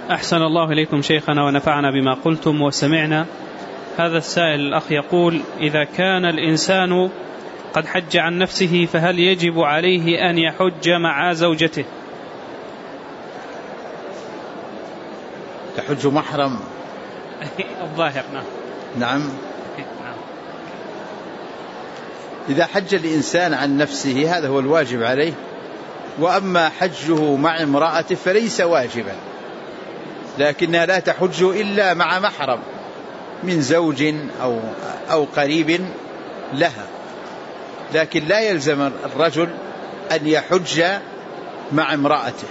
أحسن الله إليكم شيخنا ونفعنا بما قلتم وسمعنا. هذا السائل الأخ يقول: إذا كان الإنسان قد حج عن نفسه فهل يجب عليه أن يحج مع زوجته؟ تحج محرم؟ الظاهر نعم. إذا حج الإنسان عن نفسه هذا هو الواجب عليه، وأما حجه مع امرأته فليس واجبا، لكنها لا تحج إلا مع محرم من زوج أو قريب لها، لكن لا يلزم الرجل أن يحج مع امرأته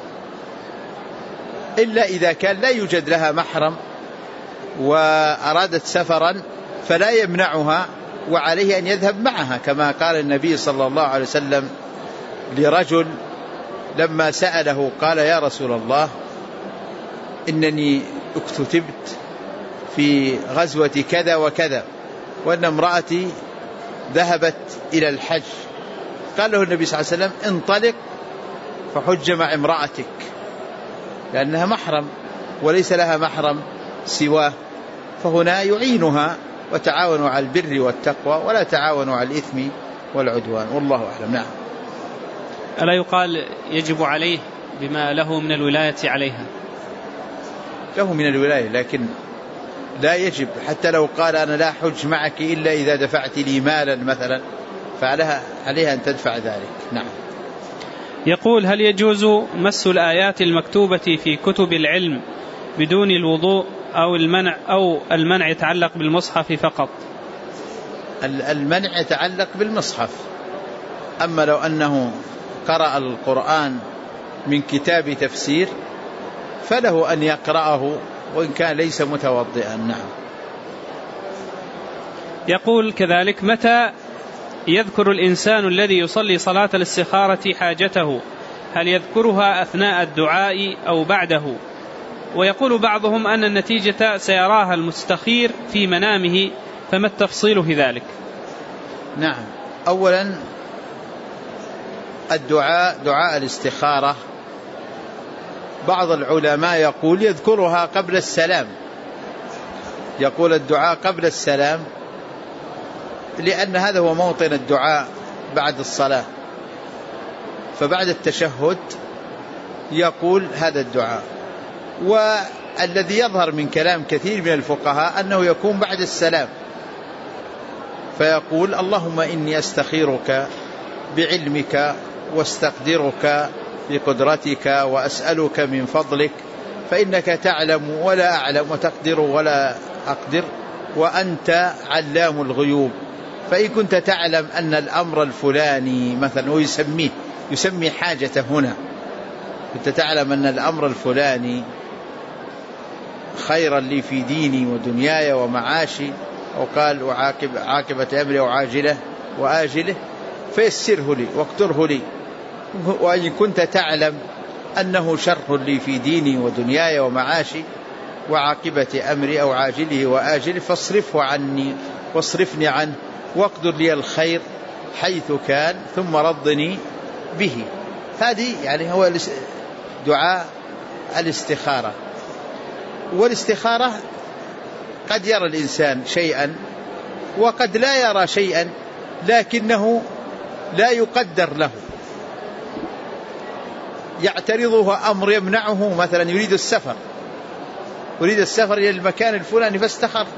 إلا إذا كان لا يوجد لها محرم وأرادت سفرا فلا يمنعها وعليه أن يذهب معها، كما قال النبي صلى الله عليه وسلم لرجل لما سأله قال: يا رسول الله إنني اكتتبت في غزوة كذا وكذا وأن امرأتي ذهبت إلى الحج. قال له النبي صلى الله عليه وسلم: انطلق فحج مع امرأتك، لأنها محرم وليس لها محرم سواه، فهنا يعينها وتعاونوا على البر والتقوى ولا تعاونوا على الإثم والعدوان، والله أعلم. نعم. ألا يقال يجب عليه بما له من الولاية عليها؟ له من الولاية، لكن لا يجب، حتى لو قال أنا لا حج معك إلا إذا دفعت لي مالا مثلا فعليها أن تدفع ذلك. نعم. يقول: هل يجوز مس الآيات المكتوبة في كتب العلم بدون الوضوء أو المنع يتعلق بالمصحف فقط؟ المنع يتعلق بالمصحف، أما لو أنه قرأ القرآن من كتاب تفسير فله أن يقرأه وإن كان ليس متوضئا. نعم. يقول كذلك: متى يذكر الإنسان الذي يصلي صلاة الاستخارة حاجته؟ هل يذكرها أثناء الدعاء أو بعده؟ ويقول بعضهم أن النتيجة سيراها المستخير في منامه، فما التفصيل في ذلك؟ نعم. أولا الدعاء دعاء الاستخارة بعض العلماء يقول يذكرها قبل السلام، يقول الدعاء قبل السلام، لأن هذا هو موطن الدعاء بعد الصلاة، فبعد التشهد يقول هذا الدعاء. والذي يظهر من كلام كثير من الفقهاء أنه يكون بعد السلام، فيقول: اللهم إني أستخيرك بعلمك واستقدرك بقدرتك وأسألك من فضلك فإنك تعلم ولا أعلم وتقدر ولا أقدر وأنت علام الغيوب، فإن كنت تعلم أن الأمر الفلاني مثلا، ويسمي حاجته هنا، كنت تعلم أن الأمر الفلاني خيرا لي في ديني ودنياي ومعاشي، أو قال وعاقبة أمري وعاجله وآجله، فيسره لي واقدره لي، وإن كنت تعلم أنه شر لي في ديني ودنياي ومعاشي وعاقبة أمري أو عاجله وآجله فاصرفه عني واصرفني عنه واقدر لي الخير حيث كان ثم رضني به. هذه يعني هو دعاء الاستخارة. والاستخارة قد يرى الإنسان شيئا وقد لا يرى شيئا، لكنه لا يقدر له، يعترضه أمر يمنعه، مثلا يريد السفر إلى المكان الفلاني فاستخرت،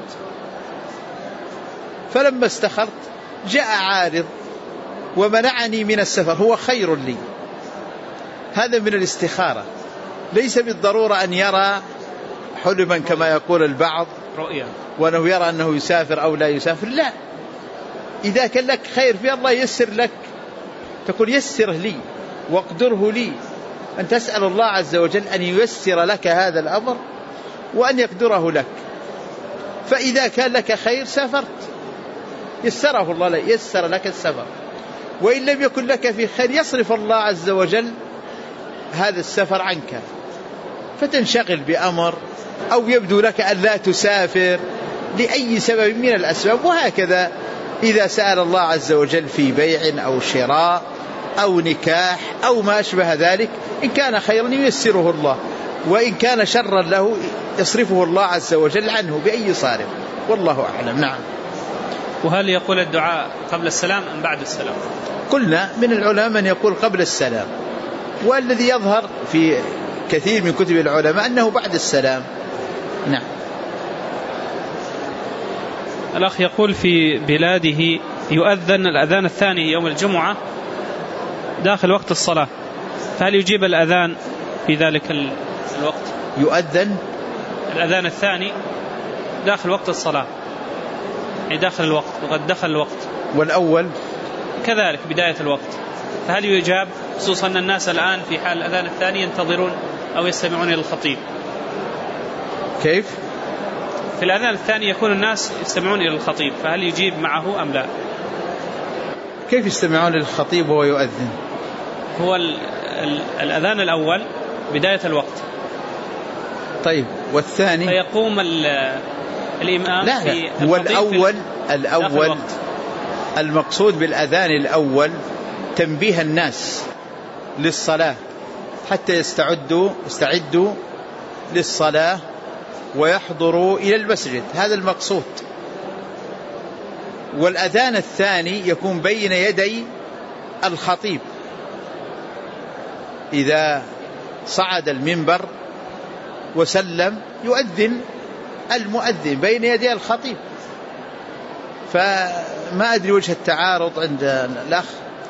فلما استخرت جاء عارض ومنعني من السفر، هو خير لي. هذا من الاستخارة، ليس بالضرورة أن يرى حلما كما يقول البعض رؤيا وأنه يرى أنه يسافر أو لا يسافر، لا، إذا كان لك خير في الله يسر لك، تقول يسره لي واقدره لي، أن تسأل الله عز وجل أن ييسر لك هذا الأمر وأن يقدره لك، فإذا كان لك خير سافرت يسره الله لك، يسر لك السفر، وإن لم يكن لك في خير يصرف الله عز وجل هذا السفر عنك، فتنشغل بأمر أو يبدو لك أن لا تسافر لأي سبب من الأسباب. وهكذا إذا سأل الله عز وجل في بيع أو شراء أو نكاح أو ما أشبه ذلك، إن كان خيرا ييسره الله، وإن كان شرا له يصرفه الله عز وجل عنه بأي صارف، والله أعلم. نعم. وهل يقول الدعاء قبل السلام أم بعد السلام؟ قلنا من العلماء من يقول قبل السلام، والذي يظهر في كثير من كتب العلماء أنه بعد السلام. نعم. الأخ يقول في بلاده يؤذن الأذان الثاني يوم الجمعة داخل وقت الصلاة، فهل يجيب الأذان في ذلك الوقت؟ يؤذن الأذان الثاني داخل وقت الصلاة، يعني داخل الوقت وقد دخل الوقت، والأول كذلك بداية الوقت، فهل يجاب خصوصا أن الناس الآن في حال الأذان الثاني ينتظرون أو يستمعون إلى الخطيب؟ كيف؟ في الأذان الثاني يكون الناس يستمعون إلى الخطيب، فهل يجيب معه أم لا؟ كيف يستمعون للخطيب وهو يؤذن؟ هو الأذان الأول بداية الوقت، طيب، والثاني فيقوم الإمام لا في هو الأول المقصود بالأذان الأول تنبيه الناس للصلاة حتى يستعدوا للصلاة ويحضروا إلى المسجد، هذا المقصود. والأذان الثاني يكون بين يدي الخطيب، إذا صعد المنبر وسلم يؤذن المؤذن بين يدي الخطيب، فما أدري وجه التعارض عند الأخ.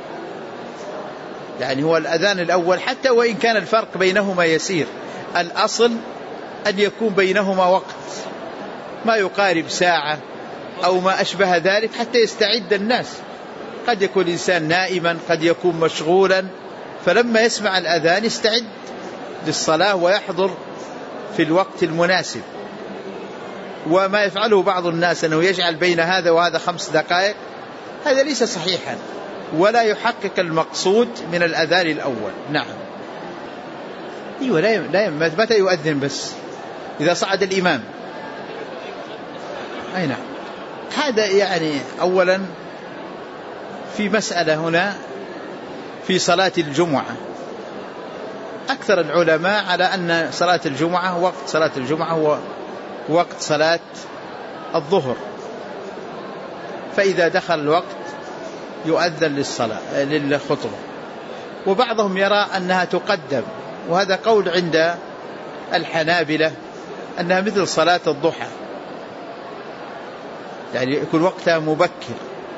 يعني هو الأذان الأول حتى وإن كان الفرق بينهما يسير، الأصل أن يكون بينهما وقت ما يقارب ساعة أو ما أشبه ذلك حتى يستعد الناس. قد يكون الإنسان نائما، قد يكون مشغولا، فلما يسمع الأذان يستعد للصلاة ويحضر في الوقت المناسب. وما يفعله بعض الناس أنه يجعل بين هذا وهذا 5 دقائق، هذا ليس صحيحا ولا يحقق المقصود من الأذان الأول. نعم. لا متى يؤذن؟ بس إذا صعد الإمام. أي نعم. هذا يعني أولا في مسألة هنا في صلاة الجمعة، أكثر العلماء على أن صلاة الجمعة وقت صلاة الجمعة هو وقت صلاة الظهر، فإذا دخل الوقت يؤذن للخطبة. وبعضهم يرى أنها تقدم، وهذا قول عند الحنابلة أنها مثل صلاة الضحى، يعني يكون وقتها مبكر،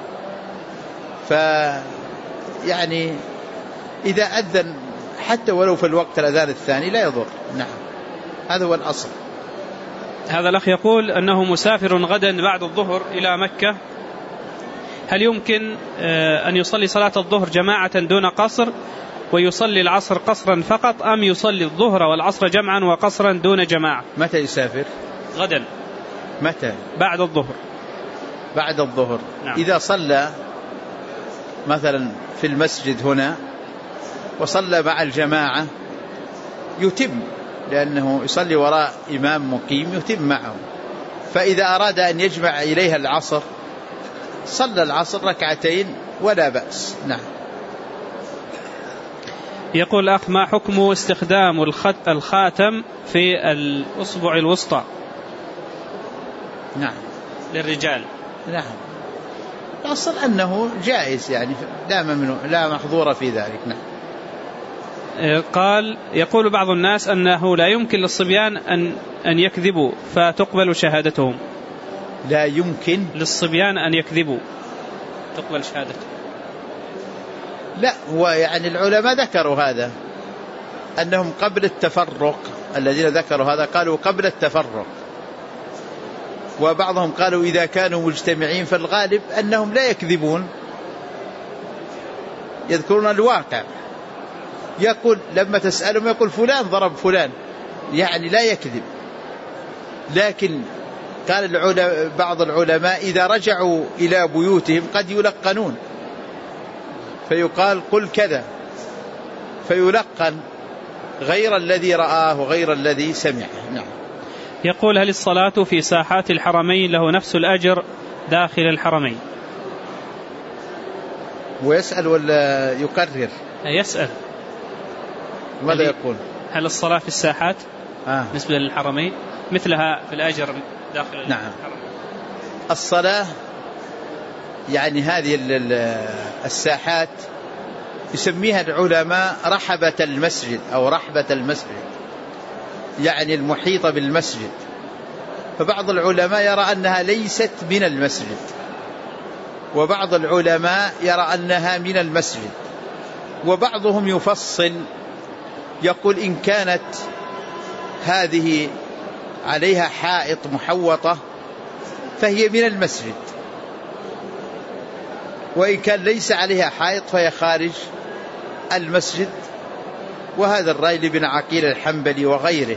فيعني إذا أذن حتى ولو في الوقت الأذان الثاني لا يضر. نعم، هذا هو الأصل. هذا الأخ يقول أنه مسافر غدا بعد الظهر إلى مكة، هل يمكن أن يصلي صلاة الظهر جماعة دون قصر ويصلي العصر قصرا فقط، أم يصلي الظهر والعصر جمعا وقصرا دون جماعة؟ متى يسافر؟ غدا. متى؟ بعد الظهر. بعد الظهر. نعم. إذا صلى مثلا في المسجد هنا وصلى مع الجماعة يتم، لأنه يصلي وراء إمام مقيم يتم معه. فإذا أراد أن يجمع إليها العصر صلى العصر ركعتين ولا بأس. نعم. يقول الأخ: ما حكم استخدام الخاتم في الأصبع الوسطى؟ نعم، للرجال. نعم، الأصل أنه جائز، يعني لا محظور في ذلك. نعم. يقول بعض الناس أنه لا يمكن للصبيان أن يكذبوا فتقبل شهادتهم. لا يمكن للصبيان أن يكذبوا تقبل شهادتهم. لا، هو يعني العلماء ذكروا هذا، أنهم قبل التفرق، الذين ذكروا هذا قالوا قبل التفرق، وبعضهم قالوا إذا كانوا مجتمعين، فالغالب أنهم لا يكذبون، يذكرون الواقع. يقول لما تسألهم يقول فلان ضرب فلان، يعني لا يكذب. لكن قال بعض العلماء إذا رجعوا إلى بيوتهم قد يلقنون، فيقال قل كذا، فيلقن غير الذي رآه وغير الذي سمعه. نعم. يقول: هل الصلاة في ساحات الحرمين له نفس الأجر داخل الحرمين؟ ويسأل ولا يقرر؟ يسأل. ماذا يقول؟ هل الصلاة في الساحات بالنسبة للحرمين مثلها في الأجر داخل نعم. الحرم. الصلاة يعني هذه الساحات يسميها العلماء رحبة المسجد أو رحبة المسجد، يعني المحيطة بالمسجد. فبعض العلماء يرى أنها ليست من المسجد، وبعض العلماء يرى أنها من المسجد، وبعضهم يفصل يقول إن كانت هذه عليها حائط محوطة فهي من المسجد، وإن كان ليس عليها حائط فهي خارج المسجد. وهذا الرأي لابن عقيل الحنبلي وغيره،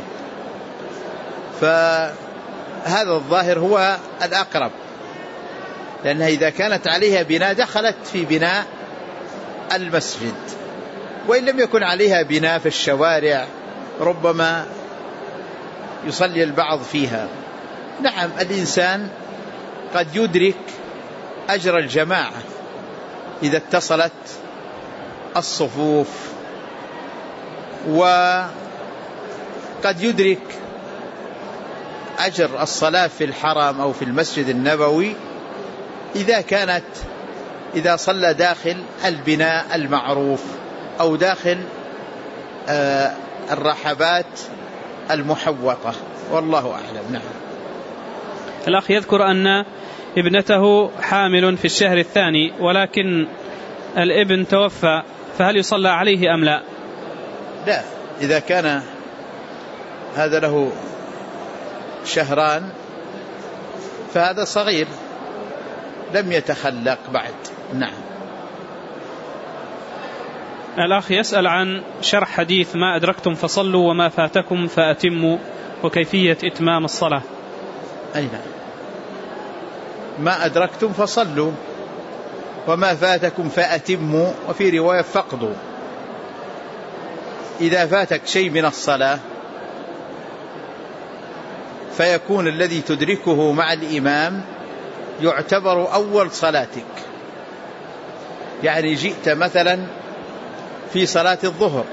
فهذا الظاهر هو الأقرب، لأنها إذا كانت عليها بناء دخلت في بناء المسجد، وإن لم يكن عليها بناء في الشوارع ربما يصلي البعض فيها. نعم، الإنسان قد يدرك أجر الجماعة إذا اتصلت الصفوف، وقد يدرك أجر الصلاة في الحرم أو في المسجد النبوي إذا صلى داخل البناء المعروف أو داخل الرحبات المحوطة، والله أعلم. نعم. الأخ يذكر أن ابنته حامل في الشهر الثاني ولكن الابن توفى، فهل يصلى عليه أم لا؟ لا، إذا كان هذا له شهران فهذا صغير لم يتخلق بعد. نعم. الأخ يسأل عن شرح حديث ما أدركتم فصلوا وما فاتكم فأتموا، وكيفية إتمام الصلاة. أي نعم، ما أدركتم فصلوا وما فاتكم فأتموا، وفي رواية فقدوا. إذا فاتك شيء من الصلاة فيكون الذي تدركه مع الإمام يعتبر أول صلاتك. يعني جئت مثلا في صلاة الظهر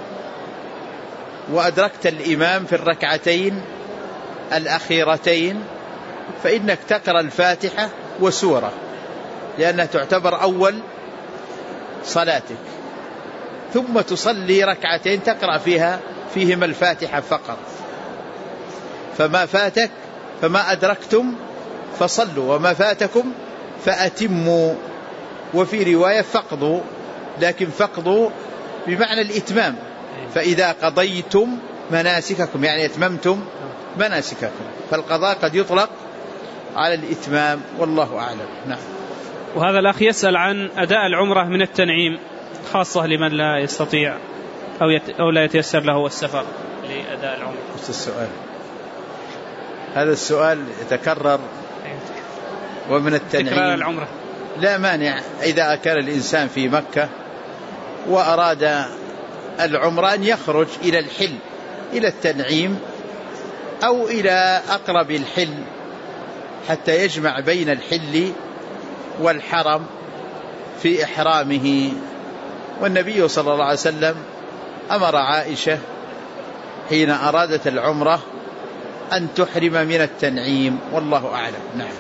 وأدركت الإمام في الركعتين الأخيرتين، فإنك تقرأ الفاتحة وسورة، لأنها تعتبر أول صلاتك، ثم تصلي ركعتين تقرأ فيهما الفاتحة فقط. فما فاتك فما أدركتم فصلوا وما فاتكم فأتموا، وفي رواية فقدوا، لكن فقدوا بمعنى الإتمام. فإذا قضيتم مناسككم يعني أتممتم مناسككم، فالقضاء قد يطلق على الإتمام، والله أعلم. نعم. وهذا الأخ يسأل عن أداء العمرة من التنعيم، خاصة لمن لا يستطيع أو لا يتيسر له السفر لأداء العمرة. السؤال هذا السؤال يتكرر، ومن التنعيم العمرة لا مانع إذا كان الإنسان في مكة وأراد العمرة أن يخرج إلى الحل، إلى التنعيم أو إلى أقرب الحل حتى يجمع بين الحل والحرم في إحرامه. والنبي صلى الله عليه وسلم أمر عائشة حين أرادت العمرة أن تحرم من التنعيم، والله أعلم. نعم.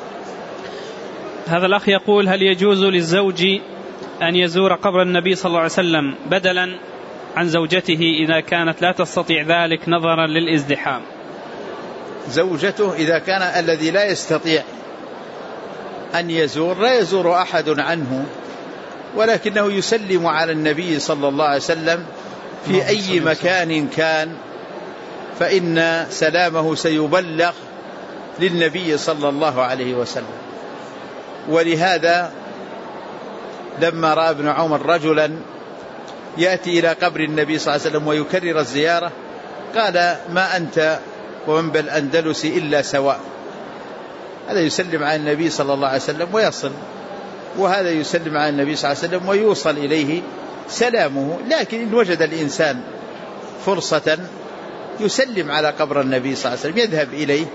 هذا الأخ يقول هل يجوز للزوج أن يزور قبر النبي صلى الله عليه وسلم بدلا عن زوجته إذا كانت لا تستطيع ذلك نظرا للازدحام؟ زوجته إذا كان الذي لا يستطيع أن يزور لا يزور أحد عنه، ولكنه يسلم على النبي صلى الله عليه وسلم في أي مكان كان، فإن سلامه سيبلغ للنبي صلى الله عليه وسلم. ولهذا لما رأى ابن عمر رجلا يأتي إلى قبر النبي صلى الله عليه وسلم ويكرر الزيارة قال ما أنت ومن بالأندلس إلا سواء. هذا يسلم على النبي صلى الله عليه وسلم ويصل، وهذا يسلم على النبي صلى الله عليه وسلم ويوصل إليه سلامه. لكن إن وجد الإنسان فرصة يسلم على قبر النبي صلى الله عليه وسلم، يذهب إليه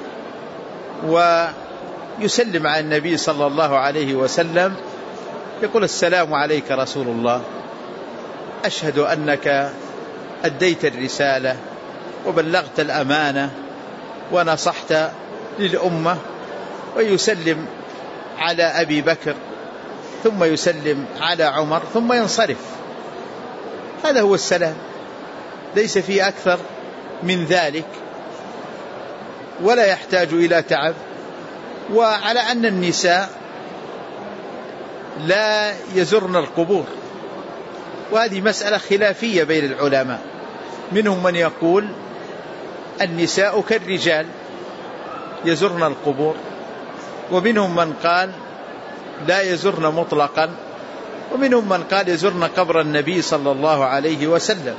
ويسلم على النبي صلى الله عليه وسلم، يقول السلام عليك رسول الله، أشهد أنك أديت الرسالة وبلغت الأمانة ونصحت للأمة، ويسلم على أبي بكر ثم يسلم على عمر ثم ينصرف. هذا هو السلام، ليس فيه أكثر من ذلك ولا يحتاج إلى تعب. وعلى أن النساء لا يزرن القبور، وهذه مسألة خلافية بين العلماء، منهم من يقول النساء كالرجال يزرن القبور، ومنهم من قال لا يزرن مطلقا، ومنهم من قال يزرن قبر النبي صلى الله عليه وسلم.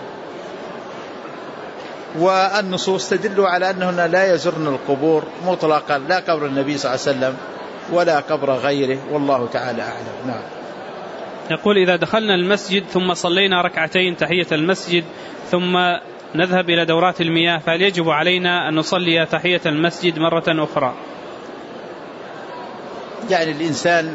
والنصوص تدل على أنهن لا يزرن القبور مطلقا، لا قبر النبي صلى الله عليه وسلم ولا قبر غيره، والله تعالى أعلم. نعم. يقول إذا دخلنا المسجد ثم صلينا ركعتين تحية المسجد ثم نذهب إلى دورات المياه، فهل يجب علينا أن نصلي تحية المسجد مرة أخرى؟ يعني الإنسان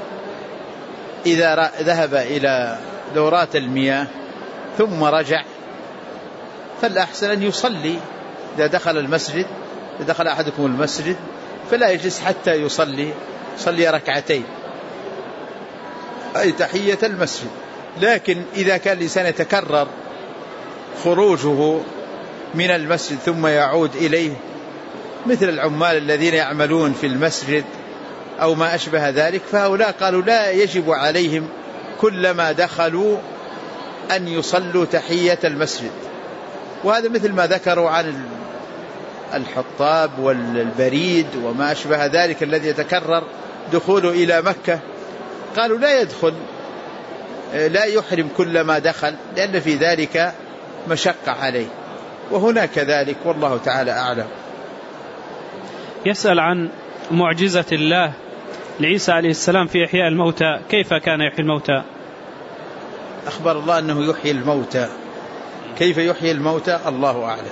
إذا ذهب إلى دورات المياه ثم رجع فالأحسن أن يصلي. إذا دخل المسجد، إذا دخل أحدكم المسجد فلا يجلس حتى يصلي ركعتين، أي تحية المسجد. لكن إذا كان الإنسان يتكرر خروجه من المسجد ثم يعود إليه، مثل العمال الذين يعملون في المسجد أو ما أشبه ذلك، فهؤلاء قالوا لا يجب عليهم كلما دخلوا أن يصلوا تحية المسجد. وهذا مثل ما ذكروا عن الحطاب والبريد وما أشبه ذلك الذي يتكرر دخوله إلى مكة، قالوا لا يدخل، لا يحرم كلما دخل، لأن في ذلك مشقة عليه. وهنا كذلك، والله تعالى أعلم. يسأل عن معجزة الله لعيسى عليه السلام في إحياء الموتى، كيف كان يحيي الموتى؟ أخبر الله أنه يحيي الموتى، كيف يحيي الموتى الله أعلم.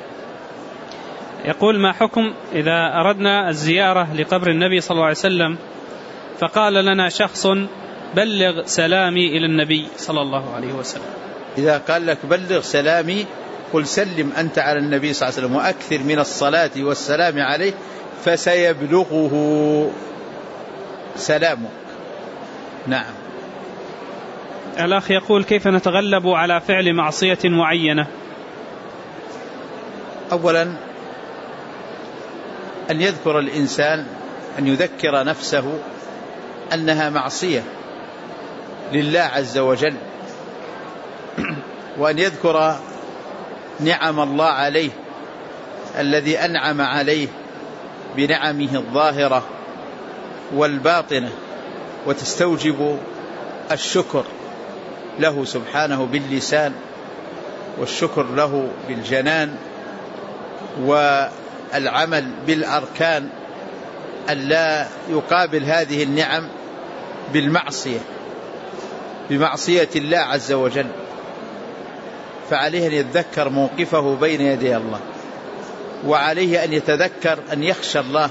يقول ما حكم إذا أردنا الزيارة لقبر النبي صلى الله عليه وسلم فقال لنا شخص بلغ سلامي إلى النبي صلى الله عليه وسلم؟ إذا قال لك بلغ سلامي قل سلم أنت على النبي صلى الله عليه وسلم وأكثر من الصلاة والسلام عليه فسيبلغه سلامك. نعم. الأخ يقول كيف نتغلب على فعل معصية معينة؟ أولا أن يذكر الإنسان، أن يذكر نفسه أنها معصية لله عز وجل، وأن يذكر نعم الله عليه الذي أنعم عليه بنعمه الظاهرة والباطنة، وتستوجب الشكر له سبحانه باللسان والشكر له بالجنان والعمل بالأركان، ألا يقابل هذه النعم بمعصية الله عز وجل. فعليه أن يتذكر موقفه بين يدي الله، وعليه أن يتذكر أن يخشى الله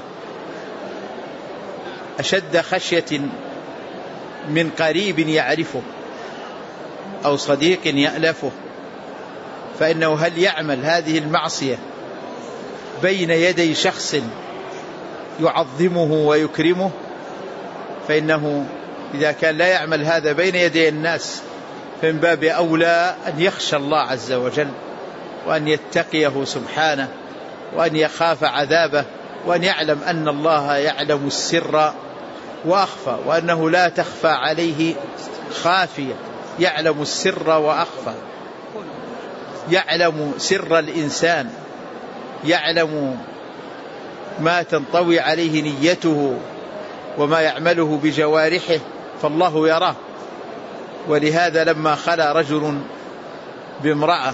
أشد خشية من قريب يعرفه أو صديق يألفه، فإنه هل يعمل هذه المعصية بين يدي شخص يعظمه ويكرمه؟ فإنه إذا كان لا يعمل هذا بين يدي الناس فمن باب أولى أن يخشى الله عز وجل، وأن يتقيه سبحانه، وأن يخاف عذابه، وأن يعلم أن الله يعلم السر وأخفى، وأنه لا تخفى عليه خافية، يعلم السر وأخفى، يعلم سر الإنسان، يعلم ما تنطوي عليه نيته وما يعمله بجوارحه، فالله يراه. ولهذا لما خلا رجل بامرأة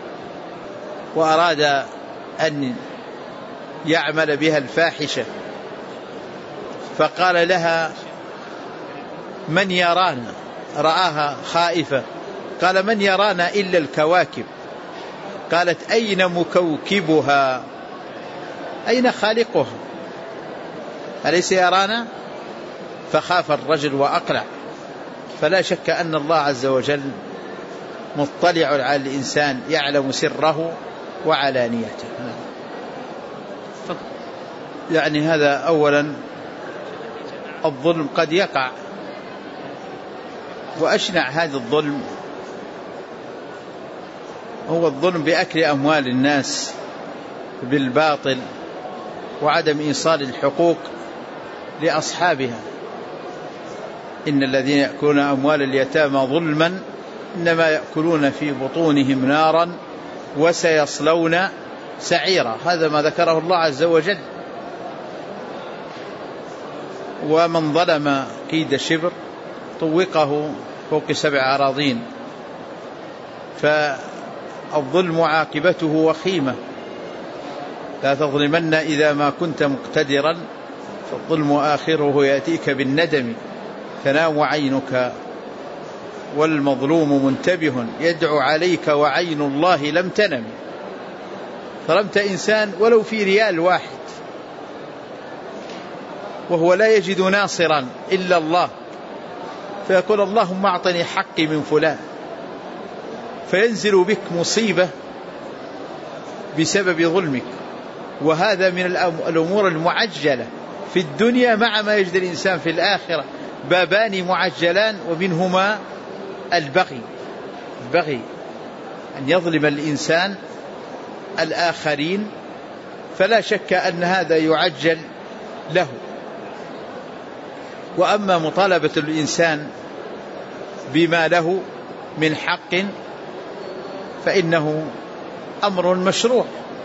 وأراد أن يعمل بها الفاحشة فقال لها من يرانا، رآها خائفة، قال من يرانا إلا الكواكب. قالت أين مكوكبها، أين خالقها، أليس يرانا؟ فخاف الرجل وأقلع. فلا شك أن الله عز وجل مطلع على الإنسان، يعلم سره وعلانيته. يعني هذا أولا. الظلم قد يقع، وأشنع هذا الظلم هو الظلم بأكل أموال الناس بالباطل وعدم إيصال الحقوق لأصحابها. إن الذين يأكلون أموال اليتامى ظلما إنما يأكلون في بطونهم نارا وسيصلون سعيرا. هذا ما ذكره الله عز وجل. ومن ظلم كيد شبر طوقه فوق 7 أراضين. فالظلم عاقبته وخيمة. لا تظلمن إذا ما كنت مقتدرا فالظلم آخره يأتيك بالندم. تنام عينك والمظلوم منتبه يدعو عليك وعين الله لم تنم. ظلمت إنسان ولو في ريال واحد وهو لا يجد ناصرا إلا الله، فيقول اللهم أعطني حقي من فلان، فينزل بك مصيبة بسبب ظلمك. وهذا من الأمور المعجلة في الدنيا مع ما يجد الإنسان في الآخرة. بابان معجلان ومنهما البغي أن يظلم الإنسان الآخرين، فلا شك أن هذا يعجل له. وأما مطالبة الإنسان بما له من حق فإنه أمر مشروع،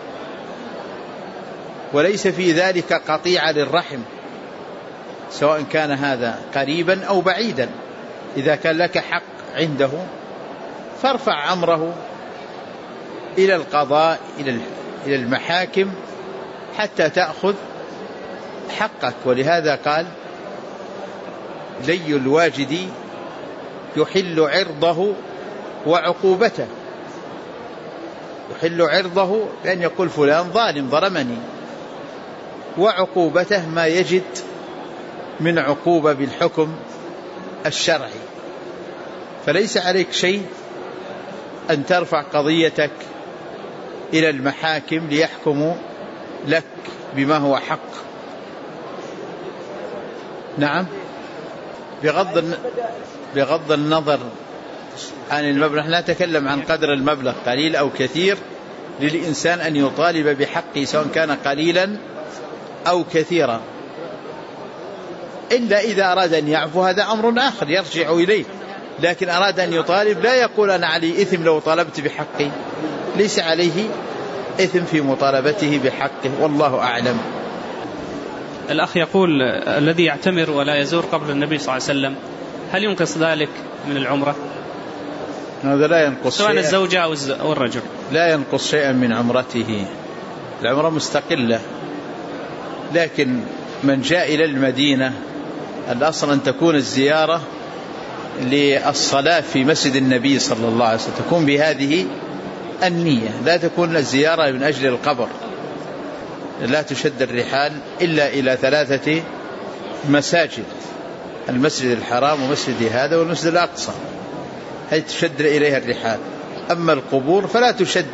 وليس في ذلك قطيعة للرحم، سواء كان هذا قريبا أو بعيدا. إذا كان لك حق عنده فارفع أمره إلى القضاء، إلى المحاكم حتى تأخذ حقك. ولهذا قال لي الواجد يحل عرضه وعقوبته. يحل عرضه بأن يقول فلان ظالم ظلمني، وعقوبته ما يجد من عقوبة بالحكم الشرعي. فليس عليك شيء أن ترفع قضيتك إلى المحاكم ليحكموا لك بما هو حق. نعم، بغض النظر عن المبلغ. نحن نتكلم عن قدر المبلغ قليل أو كثير، للإنسان أن يطالب بحقه سواء كان قليلا أو كثيرا، إلا إذا أراد أن يعفو هذا أمر آخر يرجع إليه. لكن أراد أن يطالب لا يقول أنا علي إثم لو طالبت بحقي، ليس عليه إثم في مطالبته بحقه، والله أعلم. الأخ يقول الذي يعتمر ولا يزور قبر النبي صلى الله عليه وسلم هل ينقص ذلك من العمرة؟ هذا لا ينقص سواء الزوجة أو الرجل، لا ينقص شيئا من عمرته. العمرة مستقلة. لكن من جاء إلى المدينة الأصل أن تكون الزيارة للصلاة في مسجد النبي صلى الله عليه وسلم، تكون بهذه النية، لا تكون الزيارة من أجل القبر. لا تشد الرحال إلا إلى 3 مساجد: المسجد الحرام ومسجد هذا والمسجد الأقصى، هي تشد إليها الرحال. أما القبور فلا تشد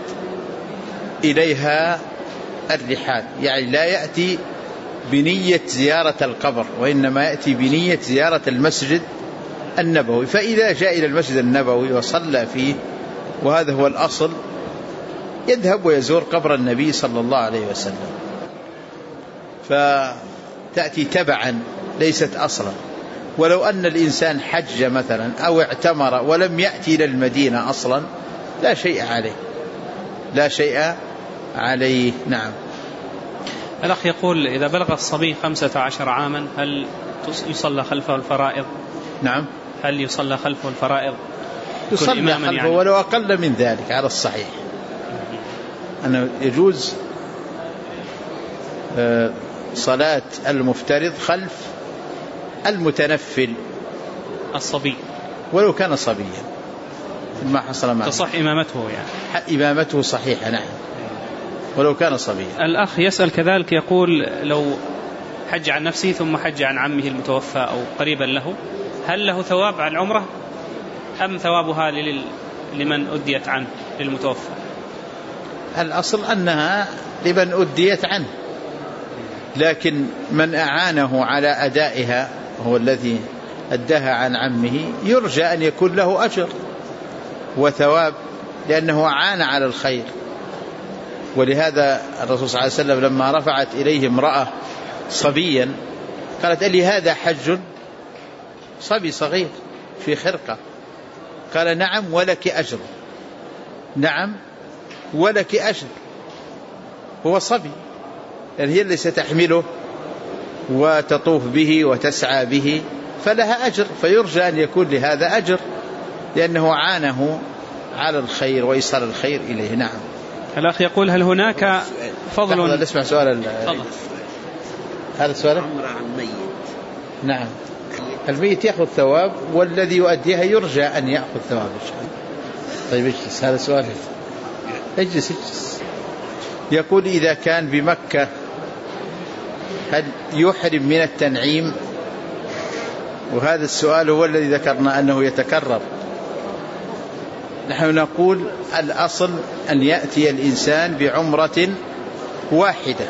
إليها الرحال، يعني لا يأتي بنية زيارة القبر، وإنما يأتي بنية زيارة المسجد النبوي. فإذا جاء إلى المسجد النبوي وصلى فيه، وهذا هو الأصل، يذهب ويزور قبر النبي صلى الله عليه وسلم. فتأتي تبعا ليست أصلا. ولو أن الإنسان حج مثلا أو اعتمر ولم يأتي إلى المدينة أصلا لا شيء عليه، لا شيء عليه. نعم. الأخ يقول إذا بلغ الصبي 15 عاما هل يصلى خلفه الفرائض؟ نعم، هل يصلى خلفه الفرائض؟ يصلى خلفه يعني ولو أقل من ذلك على الصحيح، أنه يجوز صلاة المفترض خلف المتنفل الصبي ولو كان صبيا، ما حصل معه تصح إمامته، يعني إمامته صحيحة. نعم، ولو كان صبيا. الأخ يسأل كذلك يقول لو حج عن نفسه ثم حج عن عمه المتوفى أو قريبا له، هل له ثواب على العمرة أم ثوابها لمن أديت عنه للمتوفى؟ الأصل أنها لمن أديت عنه، لكن من أعانه على أدائها هو الذي أداها عن عمه يرجى أن يكون له أجر وثواب لأنه أعان على الخير. ولهذا الرسول صلى الله عليه وسلم لما رفعت إليه امرأة صبيا قالت ألي هذا حج؟ صبي صغير في خرقة. قال نعم ولك أجر، نعم ولك أجر. هو صبي يعني هي اللي ستحمله وتطوف به وتسعى به فلها أجر، فيرجى أن يكون لهذا أجر لأنه عانه على الخير ويصل الخير إليه. نعم. الأخ يقول هل هناك فضل؟ نسمع سؤال هذا السؤال. عمرة عن ميت. نعم، الميت يأخذ ثواب والذي يؤديها يرجى أن يأخذ ثواب إن شاء الله. طيب اجلس، هذا سؤال. اجلس. يقول إذا كان بمكة هل يحرم من التنعيم؟ وهذا السؤال هو الذي ذكرنا أنه يتكرر. نحن نقول الأصل أن يأتي الإنسان بعمرة واحدة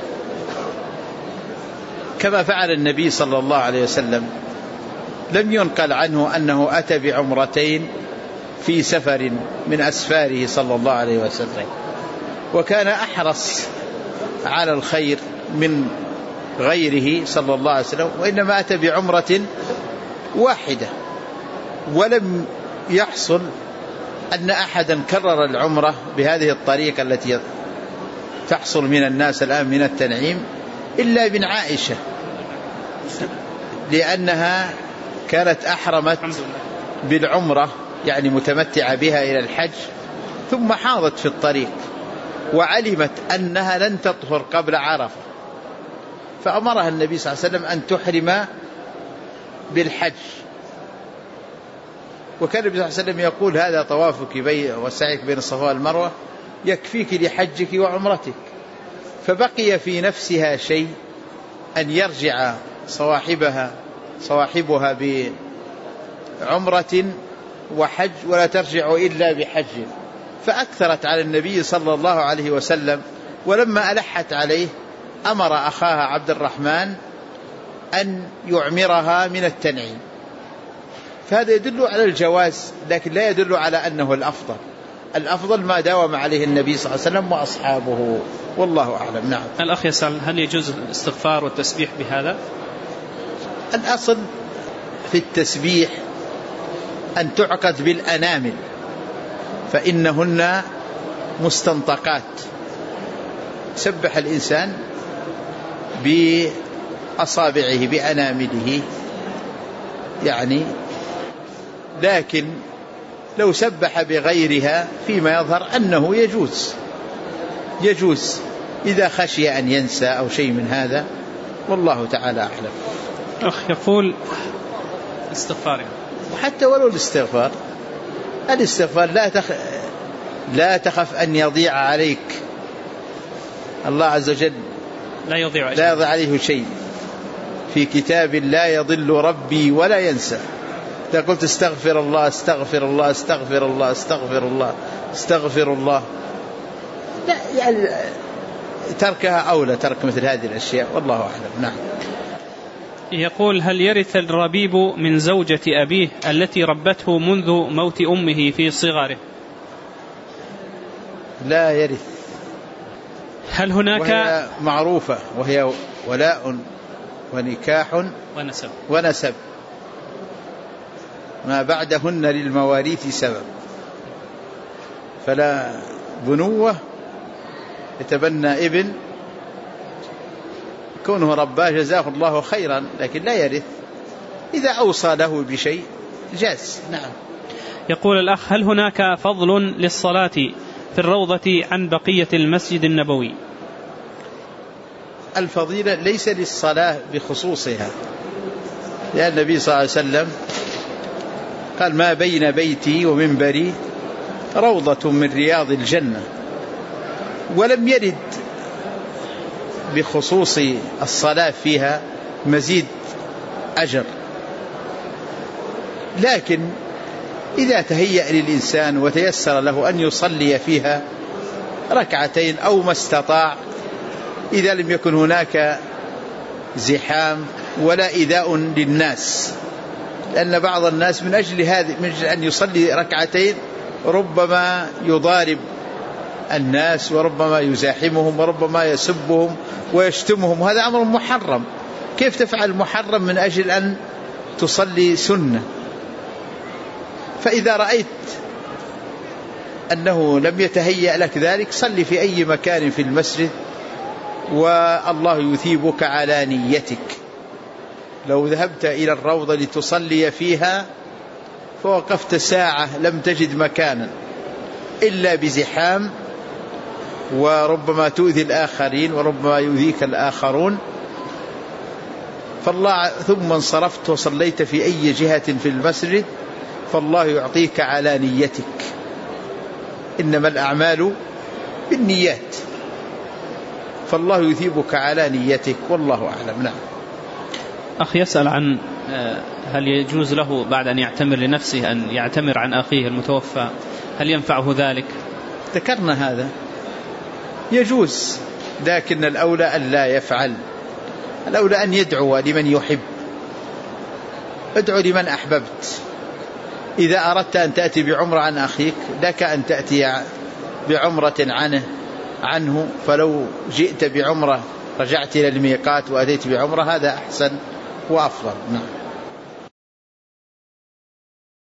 كما فعل النبي صلى الله عليه وسلم. لم ينقل عنه أنه أتى بعمرتين في سفر من أسفاره صلى الله عليه وسلم، وكان أحرص على الخير من غيره صلى الله عليه وسلم، وإنما أتى بعمرة واحدة. ولم يحصل أن أحدا كرر العمرة بهذه الطريقة التي تحصل من الناس الآن من التنعيم إلا ابن عائشة، لأنها كانت أحرمت بالعمرة يعني متمتعة بها إلى الحج، ثم حاضت في الطريق وعلمت أنها لن تطهر قبل عرفة، فأمرها النبي صلى الله عليه وسلم أن تحرم بالحج. وكان النبي صلى الله عليه وسلم يقول هذا طوافك وسعيك بين الصفا والمروة يكفيك لحجك وعمرتك. فبقي في نفسها شيء أن يرجع صواحبها بعمرة وحج ولا ترجع إلا بحج، فأكثرت على النبي صلى الله عليه وسلم. ولما ألحت عليه أمر أخاها عبد الرحمن أن يعمرها من التنعيم. فهذا يدل على الجواز لكن لا يدل على أنه الأفضل. الأفضل ما داوم عليه النبي صلى الله عليه وسلم وأصحابه، والله أعلم. نعم. الأخ يسأل هل يجوز الاستغفار والتسبيح بهذا؟ الأصل في التسبيح أن تعقد بالأنامل فإنهن مستنطقات، سبح الإنسان بأصابعه بأنامله يعني، لكن لو سبح بغيرها فيما يظهر أنه يجوز إذا خشي أن ينسى أو شيء من هذا، والله تعالى أعلم. أخ يقول استغفار، وحتى ولو الاستغفار لا تخف أن يضيع عليك، الله عز وجل لا يضيع عليه شيء، في كتاب لا يضل ربي ولا ينسى. إذا قلت استغفر الله استغفر الله استغفر الله استغفر الله استغفر الله، لا يعني تركها أولى، ترك مثل هذه الأشياء، والله أعلم. نعم. يقول هل يرث الربيب من زوجة أبيه التي ربته منذ موت أمه في صغره؟ لا يرث. هل هناك وهي معروفة وهي ولاء ونكاح ونسب ما بعدهن للمواريث سبب، فلا بنوة يتبنى ابن كونه رباه جزاه الله خيرا، لكن لا يرث. إذا أوصى له بشيء جاز. نعم. يقول الأخ هل هناك فضل للصلاة في الروضة عن بقية المسجد النبوي؟ الفضيلة ليس للصلاة بخصوصها، لأن النبي صلى الله عليه وسلم قال ما بين بيتي ومنبري روضة من رياض الجنة، ولم يرد بخصوص الصلاة فيها مزيد أجر. لكن إذا تهيأ للإنسان وتيسر له أن يصلي فيها ركعتين أو ما استطاع، إذا لم يكن هناك زحام ولا إيذاء للناس، لأن بعض الناس من أجل أن يصلي ركعتين ربما يضارب الناس وربما يزاحمهم وربما يسبهم ويشتمهم، وهذا أمر محرم. كيف تفعل محرم من أجل أن تصلي سنة؟ فإذا رأيت أنه لم يتهيأ لك ذلك صلي في أي مكان في المسجد، والله يثيبك على نيتك. لو ذهبت إلى الروضة لتصلي فيها فوقفت ساعة لم تجد مكانا إلا بزحام، وربما تؤذي الآخرين وربما يؤذيك الآخرون، ثم انصرفت وصليت في أي جهة في المسجد فالله يعطيك على نيتك. إنما الأعمال بالنيات، فالله يثيبك على نيتك، والله أعلم. نعم. أخ يسأل عن هل يجوز له بعد أن يعتمر لنفسه أن يعتمر عن أخيه المتوفى، هل ينفعه ذلك؟ ذكرنا هذا، يجوز، لكن الأولى أن لا يفعل. الأولى أن يدعو لمن يحب، ادعو لمن أحببت. إذا أردت أن تأتي بعمرة عن أخيك لك أن تأتي بعمرة عنه، فلو جئت بعمرة رجعت إلى الميقات وأتيت بعمرة هذا أحسن وأفضل. نعم.